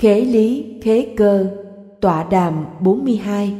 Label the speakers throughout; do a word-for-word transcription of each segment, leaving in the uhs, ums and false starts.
Speaker 1: Khế lý khế cơ, tọa đàm bốn mươi hai.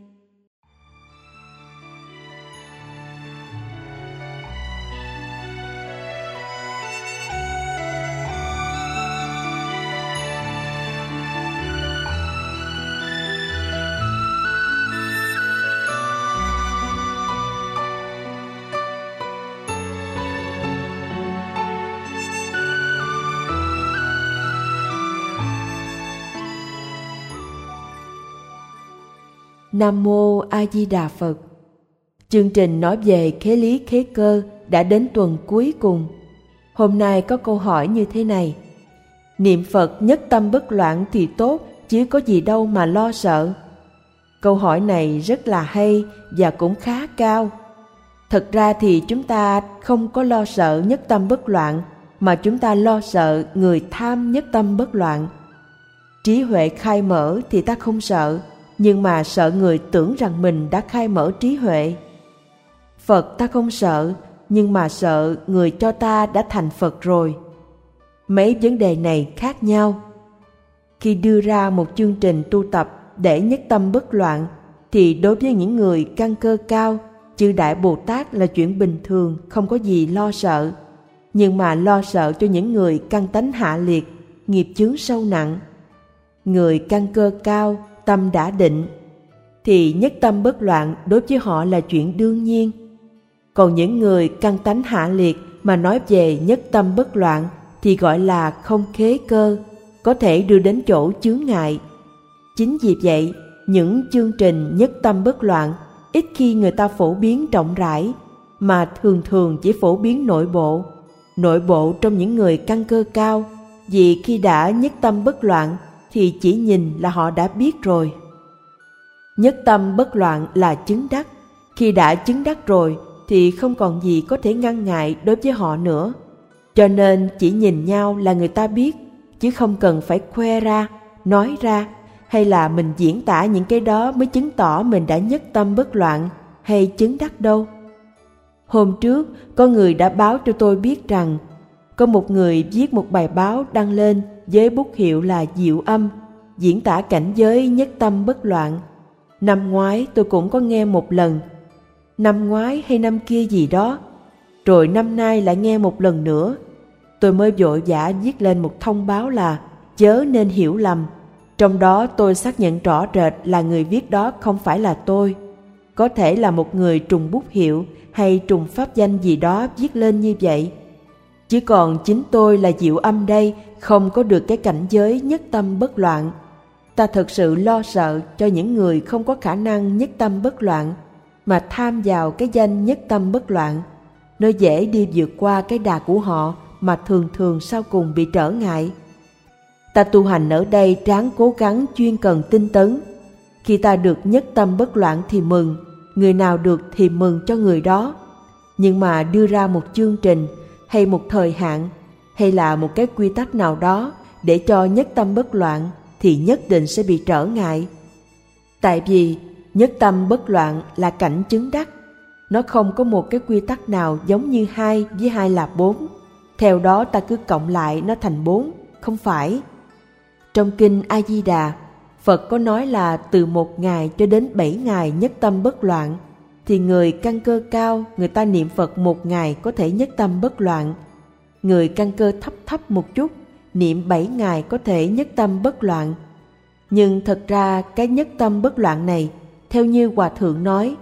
Speaker 1: Nam Mô A Di Đà Phật. Chương trình nói về khế lý khế cơ đã đến tuần cuối cùng. Hôm nay có câu hỏi như thế này: niệm Phật nhất tâm bất loạn thì tốt, chứ có gì đâu mà lo sợ. Câu hỏi này rất là hay và cũng khá cao. Thật ra thì chúng ta không có lo sợ nhất tâm bất loạn, mà chúng ta lo sợ người tham nhất tâm bất loạn. Trí huệ khai mở thì ta không sợ, nhưng mà sợ người tưởng rằng mình đã khai mở trí huệ. Phật ta không sợ, nhưng mà sợ người cho ta đã thành Phật rồi. Mấy vấn đề này khác nhau. Khi đưa ra một chương trình tu tập để nhất tâm bất loạn, thì đối với những người căn cơ cao, chư Đại Bồ Tát là chuyện bình thường, không có gì lo sợ. Nhưng mà lo sợ cho những người căn tánh hạ liệt, nghiệp chướng sâu nặng. Người căn cơ cao, tâm đã định, thì nhất tâm bất loạn đối với họ là chuyện đương nhiên. Còn những người căn tánh hạ liệt mà nói về nhất tâm bất loạn thì gọi là không khế cơ, có thể đưa đến chỗ chướng ngại. Chính vì vậy, những chương trình nhất tâm bất loạn ít khi người ta phổ biến rộng rãi, mà thường thường chỉ phổ biến nội bộ. Nội bộ trong những người căn cơ cao, vì khi đã nhất tâm bất loạn thì chỉ nhìn là họ đã biết rồi. Nhất tâm bất loạn là chứng đắc. Khi đã chứng đắc rồi thì không còn gì có thể ngăn ngại đối với họ nữa. Cho nên chỉ nhìn nhau là người ta biết, chứ không cần phải khoe ra, nói ra, hay là mình diễn tả những cái đó mới chứng tỏ mình đã nhất tâm bất loạn hay chứng đắc đâu. Hôm trước có người đã báo cho tôi biết rằng có một người viết một bài báo đăng lên với bút hiệu là Diệu Âm, diễn tả cảnh giới nhất tâm bất loạn. Năm ngoái tôi cũng có nghe một lần, năm ngoái hay năm kia gì đó, rồi năm nay lại nghe một lần nữa. Tôi mới vội vã viết lên một thông báo là chớ nên hiểu lầm. Trong đó tôi xác nhận rõ rệt là người viết đó không phải là tôi. Có thể là một người trùng bút hiệu hay trùng pháp danh gì đó viết lên như vậy. Chứ còn chính tôi là Diệu Âm đây không có được cái cảnh giới nhất tâm bất loạn. Ta thật sự lo sợ cho những người không có khả năng nhất tâm bất loạn mà tham vào cái danh nhất tâm bất loạn. Nó dễ đi vượt qua cái đà của họ mà thường thường sau cùng bị trở ngại. Ta tu hành ở đây ráng cố gắng chuyên cần tinh tấn. Khi ta được nhất tâm bất loạn thì mừng, người nào được thì mừng cho người đó. Nhưng mà đưa ra một chương trình hay một thời hạn hay là một cái quy tắc nào đó để cho nhất tâm bất loạn thì nhất định sẽ bị trở ngại. Tại vì nhất tâm bất loạn là cảnh chứng đắc. Nó không có một cái quy tắc nào giống như hai với hai là bốn. Theo đó ta cứ cộng lại nó thành bốn. Không phải. Trong kinh A Di Đà, Phật có nói là từ một ngày cho đến bảy ngày nhất tâm bất loạn. Thì người căn cơ cao, người ta niệm Phật một ngày có thể nhất tâm bất loạn. Người căn cơ thấp thấp một chút, niệm bảy ngày có thể nhất tâm bất loạn. Nhưng thật ra cái nhất tâm bất loạn này, theo như Hòa Thượng nói,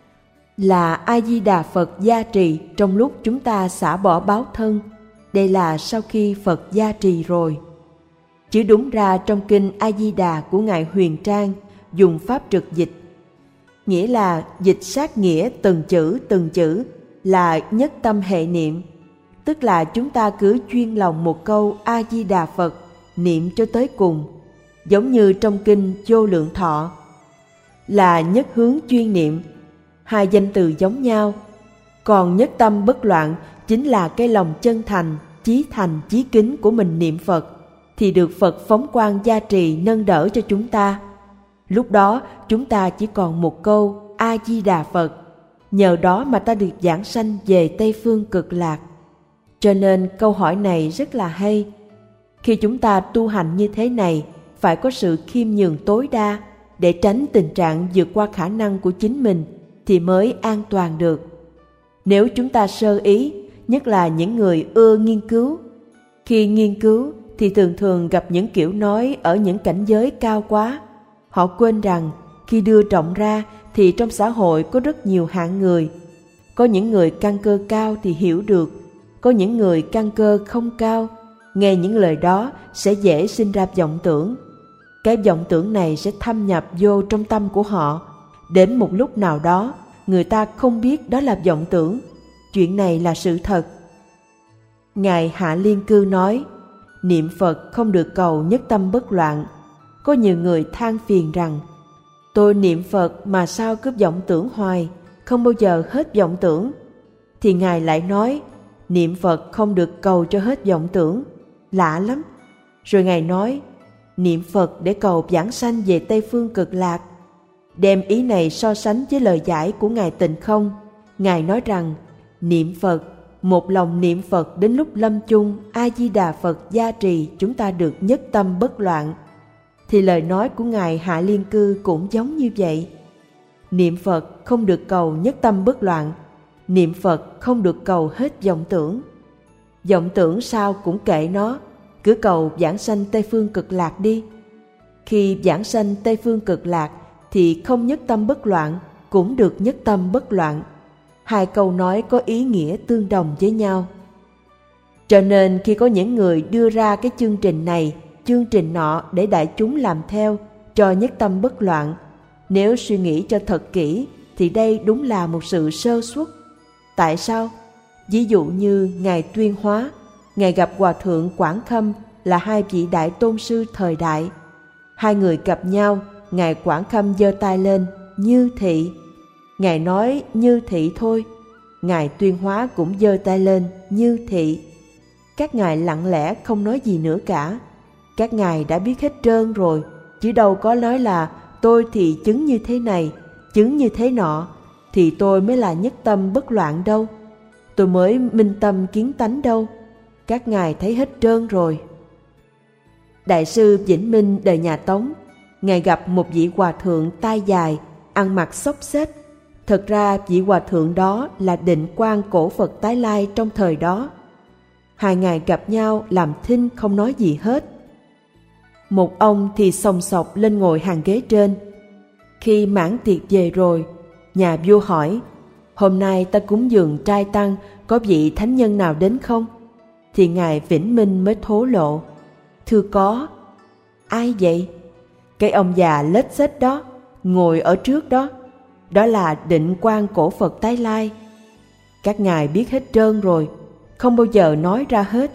Speaker 1: là A Di Đà Phật gia trì trong lúc chúng ta xả bỏ báo thân. Đây là sau khi Phật gia trì rồi. Chứ đúng ra trong kinh A Di Đà của Ngài Huyền Trang dùng pháp trực dịch, nghĩa là dịch sát nghĩa từng chữ từng chữ là nhất tâm hệ niệm. Tức là chúng ta cứ chuyên lòng một câu A Di Đà Phật, niệm cho tới cùng. Giống như trong kinh Vô Lượng Thọ là nhất hướng chuyên niệm, hai danh từ giống nhau. Còn nhất tâm bất loạn chính là cái lòng chân thành, chí thành, chí kính của mình niệm Phật, thì được Phật phóng quang gia trì nâng đỡ cho chúng ta. Lúc đó chúng ta chỉ còn một câu A Di Đà Phật, nhờ đó mà ta được giảng sanh về Tây Phương Cực Lạc. Cho nên câu hỏi này rất là hay. Khi chúng ta tu hành như thế này, phải có sự khiêm nhường tối đa để tránh tình trạng vượt qua khả năng của chính mình thì mới an toàn được. Nếu chúng ta sơ ý, nhất là những người ưa nghiên cứu, khi nghiên cứu thì thường thường gặp những kiểu nói ở những cảnh giới cao quá. Họ quên rằng khi đưa rộng ra thì trong xã hội có rất nhiều hạng người. Có những người căn cơ cao thì hiểu được, có những người căn cơ không cao, nghe những lời đó sẽ dễ sinh ra vọng tưởng. Cái vọng tưởng này sẽ thâm nhập vô trong tâm của họ. Đến một lúc nào đó, người ta không biết đó là vọng tưởng. Chuyện này là sự thật. Ngài Hạ Liên Cư nói, niệm Phật không được cầu nhất tâm bất loạn. Có nhiều người than phiền rằng, tôi niệm Phật mà sao cứ vọng tưởng hoài, không bao giờ hết vọng tưởng. Thì Ngài lại nói, niệm Phật không được cầu cho hết vọng tưởng. Lạ lắm. Rồi Ngài nói, niệm Phật để cầu vãng sanh về Tây Phương Cực Lạc. Đem ý này so sánh với lời giải của Ngài Tịnh Không. Ngài nói rằng, niệm Phật, một lòng niệm Phật đến lúc lâm chung, A-di-đà Phật gia trì chúng ta được nhất tâm bất loạn. Thì lời nói của Ngài Hạ Liên Cư cũng giống như vậy. Niệm Phật không được cầu nhất tâm bất loạn. Niệm Phật không được cầu hết vọng tưởng. Vọng tưởng sao cũng kệ nó, cứ cầu vãng sanh Tây Phương Cực Lạc đi. Khi vãng sanh Tây Phương Cực Lạc thì không nhất tâm bất loạn, cũng được nhất tâm bất loạn. Hai câu nói có ý nghĩa tương đồng với nhau. Cho nên khi có những người đưa ra cái chương trình này, chương trình nọ để đại chúng làm theo cho nhất tâm bất loạn, nếu suy nghĩ cho thật kỹ thì đây đúng là một sự sơ suất. Tại sao? Ví dụ như Ngài Tuyên Hóa, Ngài gặp Hòa Thượng Quảng Khâm là hai vị đại tôn sư thời đại. Hai người gặp nhau, Ngài Quảng Khâm giơ tay lên, như thị. Ngài nói như thị thôi. Ngài Tuyên Hóa cũng giơ tay lên, như thị. Các ngài lặng lẽ không nói gì nữa cả. Các ngài đã biết hết trơn rồi, chứ đâu có nói là tôi thì chứng như thế này, chứng như thế nọ, thì tôi mới là nhất tâm bất loạn đâu. Tôi mới minh tâm kiến tánh đâu. Các ngài thấy hết trơn rồi. Đại sư Vĩnh Minh đời nhà Tống, Ngài gặp một vị hòa thượng tai dài, ăn mặc xốc xếch. Thật ra vị hòa thượng đó là Định Quang cổ Phật Tái Lai trong thời đó. Hai ngài gặp nhau làm thinh không nói gì hết. Một ông thì xồng xọc lên ngồi hàng ghế trên. Khi mãn tiệc về rồi, nhà vua hỏi, hôm nay ta cúng dường trai tăng, có vị thánh nhân nào đến không? Thì Ngài Vĩnh Minh mới thố lộ, thưa có. Ai vậy? Cái ông già lết xết đó, ngồi ở trước đó. Đó là Định Quang cổ Phật Tái Lai. Các ngài biết hết trơn rồi, không bao giờ nói ra hết.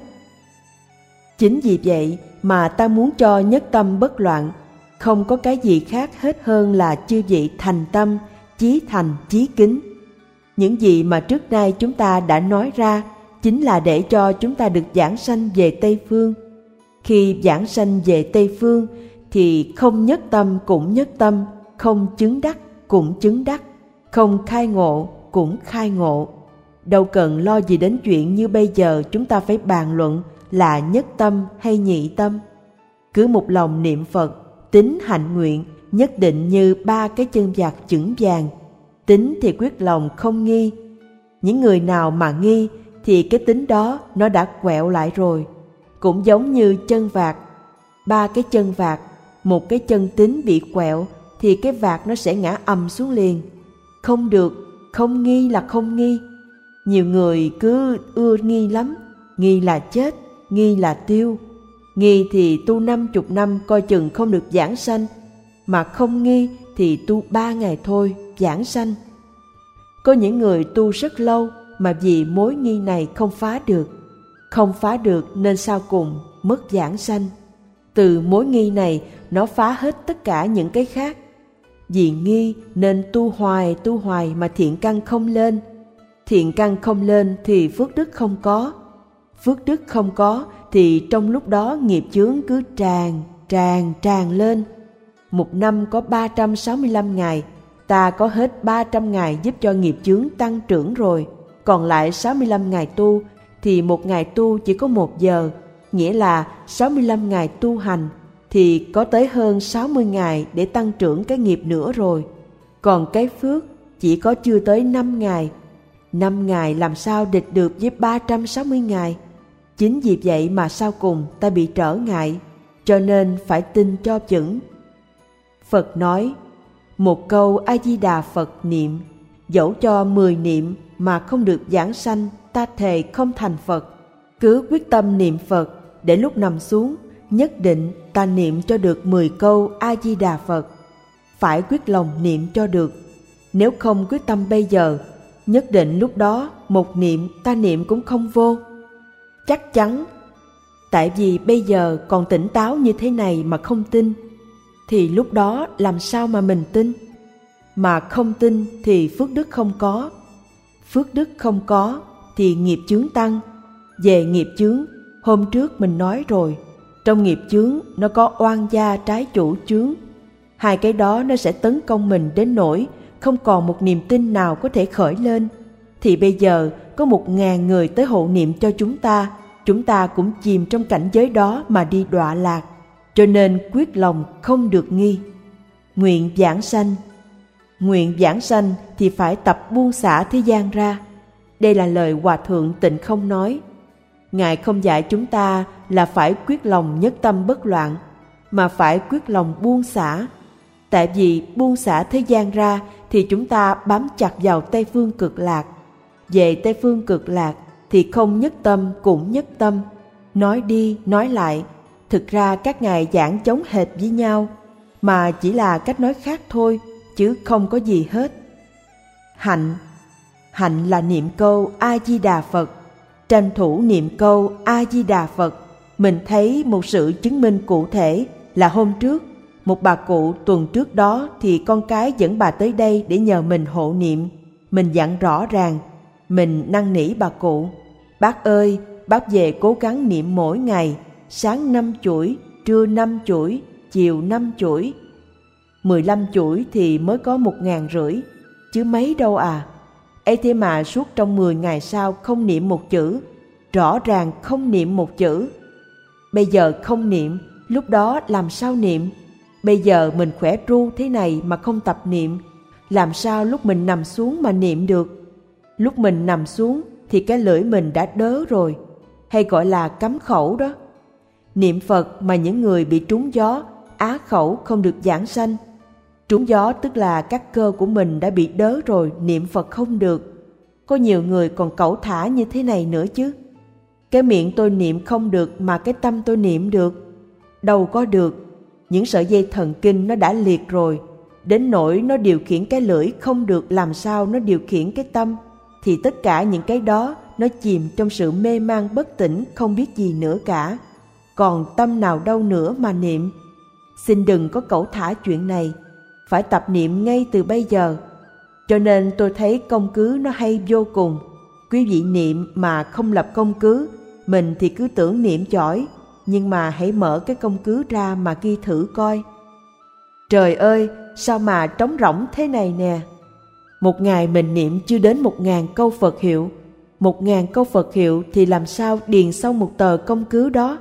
Speaker 1: Chính vì vậy mà ta muốn cho nhất tâm bất loạn, không có cái gì khác hết hơn là chư vị thành tâm, chí thành, chí kính. Những gì mà trước nay chúng ta đã nói ra chính là để cho chúng ta được vãng sanh về Tây Phương. Khi vãng sanh về Tây Phương thì không nhất tâm cũng nhất tâm, không chứng đắc cũng chứng đắc, không khai ngộ cũng khai ngộ. Đâu cần lo gì đến chuyện như bây giờ chúng ta phải bàn luận là nhất tâm hay nhị tâm. Cứ một lòng niệm Phật, tín hạnh nguyện, nhất định như ba cái chân vạc chững vàng. Tín thì quyết lòng không nghi. Những người nào mà nghi thì cái tín đó nó đã quẹo lại rồi. Cũng giống như chân vạc, ba cái chân vạc, một cái chân tín bị quẹo thì cái vạc nó sẽ ngã ầm xuống liền. Không được, không nghi là không nghi. Nhiều người cứ ưa nghi lắm, nghi là chết, nghi là tiêu. Nghi thì tu năm chục năm coi chừng không được vãng sanh, mà không nghi thì tu ba ngày thôi vãng sanh. Có những người tu rất lâu mà vì mối nghi này không phá được. Không phá được nên sau cùng mất vãng sanh. Từ mối nghi này nó phá hết tất cả những cái khác. Vì nghi nên tu hoài tu hoài mà thiện căn không lên. Thiện căn không lên thì phước đức không có. Phước đức không có thì trong lúc đó nghiệp chướng cứ tràn, tràn, tràn lên. Một năm có ba trăm sáu mươi lăm ngày, ta có hết ba trăm ngày giúp cho nghiệp chướng tăng trưởng rồi. Còn lại sáu mươi lăm ngày tu thì một ngày tu chỉ có một giờ, nghĩa là sáu mươi lăm ngày tu hành, thì có tới hơn sáu mươi ngày để tăng trưởng cái nghiệp nữa rồi. Còn cái phước chỉ có chưa tới năm ngày. năm ngày làm sao địch được với ba trăm sáu mươi ngày? Chính vì vậy mà sau cùng ta bị trở ngại, cho nên phải tin cho chững. Phật nói, một câu A-di-đà Phật niệm, dẫu cho mười niệm mà không được giảng sanh, ta thề không thành Phật. Cứ quyết tâm niệm Phật, để lúc nằm xuống, nhất định ta niệm cho được mười câu A-di-đà Phật. Phải quyết lòng niệm cho được. Nếu không quyết tâm bây giờ, nhất định lúc đó một niệm ta niệm cũng không vô. Chắc chắn. Tại vì bây giờ còn tỉnh táo như thế này mà không tin, thì lúc đó làm sao mà mình tin? Mà không tin thì phước đức không có. Phước đức không có thì nghiệp chướng tăng. Về nghiệp chướng, hôm trước mình nói rồi, trong nghiệp chướng nó có oan gia trái chủ chướng. Hai cái đó nó sẽ tấn công mình đến nỗi không còn một niềm tin nào có thể khởi lên. Thì bây giờ có một ngàn người tới hộ niệm cho chúng ta, chúng ta cũng chìm trong cảnh giới đó mà đi đọa lạc. Cho nên quyết lòng không được nghi. Nguyện giảng sanh. Nguyện giảng sanh thì phải tập buông xả thế gian ra. Đây là lời Hòa Thượng Tịnh Không nói. Ngài không dạy chúng ta là phải quyết lòng nhất tâm bất loạn, mà phải quyết lòng buông xả. Tại vì buông xả thế gian ra thì chúng ta bám chặt vào Tây Phương Cực Lạc. Về Tây Phương Cực Lạc thì không nhất tâm cũng nhất tâm. Nói đi nói lại, thực ra các ngài giảng giống hệt với nhau, mà chỉ là cách nói khác thôi, chứ không có gì hết. Hạnh. Hạnh là niệm câu A-di-đà Phật. Tranh thủ niệm câu A-di-đà Phật, mình thấy một sự chứng minh cụ thể là hôm trước, một bà cụ tuần trước đó thì con cái dẫn bà tới đây để nhờ mình hộ niệm. Mình dặn rõ ràng, mình năn nỉ bà cụ, bác ơi, bác về cố gắng niệm mỗi ngày, sáng năm chuỗi, trưa năm chuỗi, chiều năm chuỗi. Mười lăm chuỗi thì mới có một ngàn rưỡi, chứ mấy đâu à. Ấy thế mà suốt trong mười ngày sau không niệm một chữ, rõ ràng không niệm một chữ. Bây giờ không niệm, lúc đó làm sao niệm? Bây giờ mình khỏe ru thế này mà không tập niệm, làm sao lúc mình nằm xuống mà niệm được? Lúc mình nằm xuống thì cái lưỡi mình đã đớ rồi, hay gọi là cấm khẩu đó. Niệm Phật mà những người bị trúng gió, á khẩu không được giảng sanh. Trúng gió tức là các cơ của mình đã bị đớ rồi, niệm Phật không được. Có nhiều người còn cẩu thả như thế này nữa chứ. Cái miệng tôi niệm không được mà cái tâm tôi niệm được. Đâu có được. Những sợi dây thần kinh nó đã liệt rồi, đến nỗi nó điều khiển cái lưỡi không được, làm sao nó điều khiển cái tâm. Thì tất cả những cái đó nó chìm trong sự mê man bất tỉnh, không biết gì nữa cả. Còn tâm nào đâu nữa mà niệm. Xin đừng có cẩu thả chuyện này, phải tập niệm ngay từ bây giờ. Cho nên tôi thấy công cứ nó hay vô cùng. Quý vị niệm mà không lập công cứ, mình thì cứ tưởng niệm chỏi, nhưng mà hãy mở cái công cứ ra mà ghi thử coi. Trời ơi, sao mà trống rỗng thế này nè. Một ngày mình niệm chưa đến một ngàn câu Phật hiệu. Một ngàn câu Phật hiệu thì làm sao điền xong một tờ công cứ đó.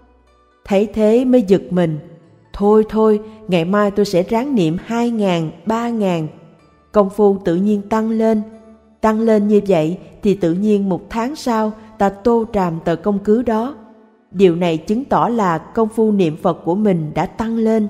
Speaker 1: Thấy thế mới giật mình. Thôi thôi, ngày mai tôi sẽ ráng niệm hai ngàn, ba ngàn. Công phu tự nhiên tăng lên. Tăng lên như vậy thì tự nhiên một tháng sau ta tô tràm tờ công cứ đó. Điều này chứng tỏ là công phu niệm Phật của mình đã tăng lên.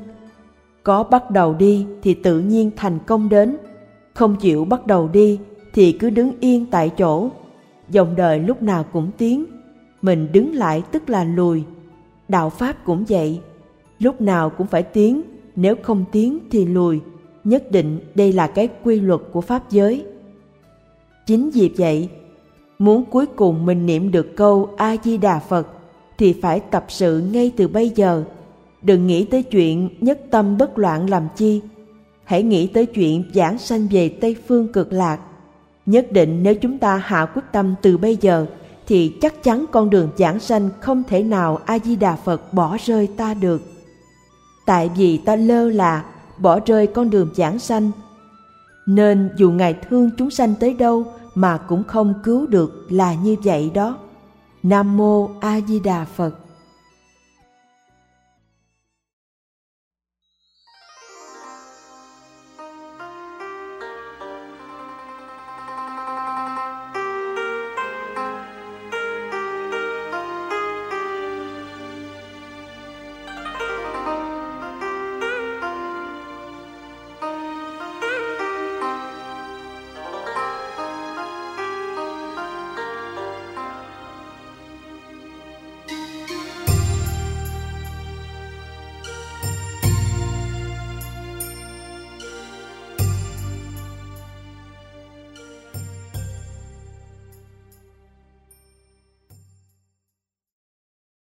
Speaker 1: Có bắt đầu đi thì tự nhiên thành công đến. Không chịu bắt đầu đi thì cứ đứng yên tại chỗ. Dòng đời lúc nào cũng tiến, mình đứng lại tức là lùi. Đạo Pháp cũng vậy, lúc nào cũng phải tiến, nếu không tiến thì lùi. Nhất định đây là cái quy luật của Pháp giới. Chính vì vậy, muốn cuối cùng mình niệm được câu A-di-đà Phật thì phải tập sự ngay từ bây giờ. Đừng nghĩ tới chuyện nhất tâm bất loạn làm chi. Hãy nghĩ tới chuyện giảng sanh về Tây Phương Cực Lạc. Nhất định nếu chúng ta hạ quyết tâm từ bây giờ thì chắc chắn con đường giảng sanh không thể nào A-di-đà Phật bỏ rơi ta được. Tại vì ta lơ là bỏ rơi con đường giảng sanh, nên dù Ngài thương chúng sanh tới đâu mà cũng không cứu được, là như vậy đó. Nam Mô A Di Đà Phật.